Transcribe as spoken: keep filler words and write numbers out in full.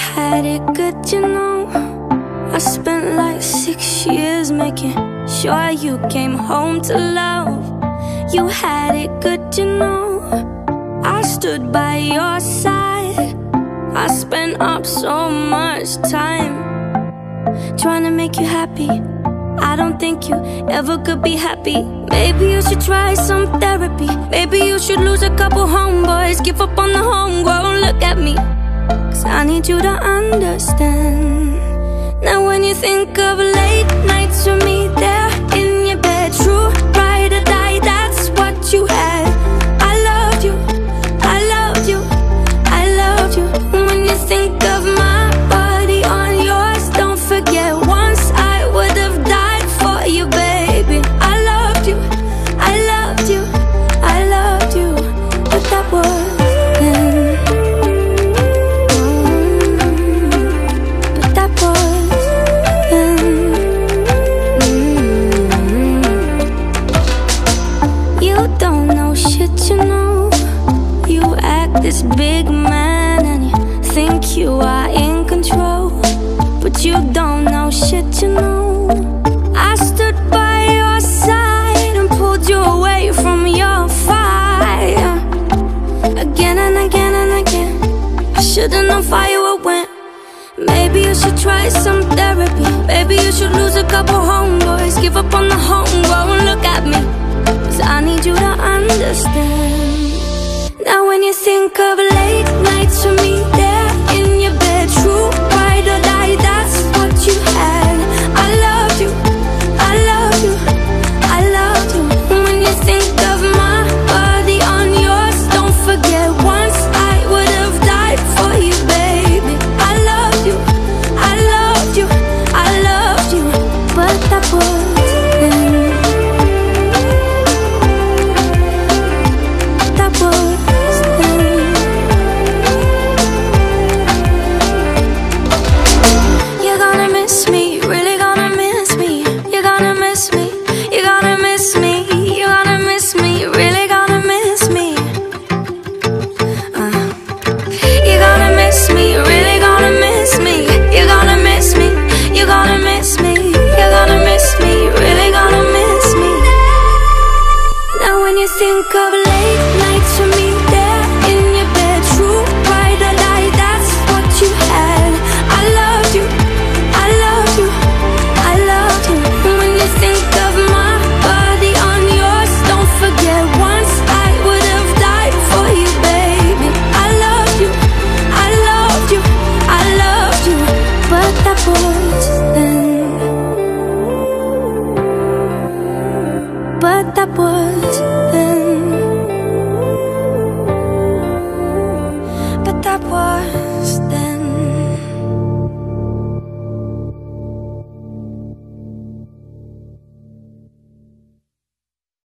had it good, you know. I spent like six years making sure you came home to love. You had it good, you know. I stood by your side. I spent up so much time trying to make you happy. I don't think you ever could be happy. Maybe you should try some therapy. Maybe you should lose a couple homeboys, give up on the homegrown. Look at me, 'cause I need you to understand. Now when you think of late nights with me there in your bed, true ride or die, that's what you had. I loved you, I loved you, I loved you. When you think of my body on yours, don't forget once I would have died for you, baby. I loved you, I loved you, I loved you. But that was then. But that was then. You don't know shit, you know. You act this big man and you think you are in control, but you don't know shit, you know. I stood by your side and pulled you away from your fire. Again and again and again, I should've known fire would win. Maybe you should try some therapy. Maybe you should lose a couple homeboys, give up on the homegrown. Look at me, 'cause I need you to understand. Now when you think of late nights with me there in your bed, true ride or die, that's what you had. I loved you, I loved you, I loved you. When you think of my body on yours, don't forget once I would have died for you, baby. I loved you, I loved you, I loved you. But that was then. That was then. You're gonna miss me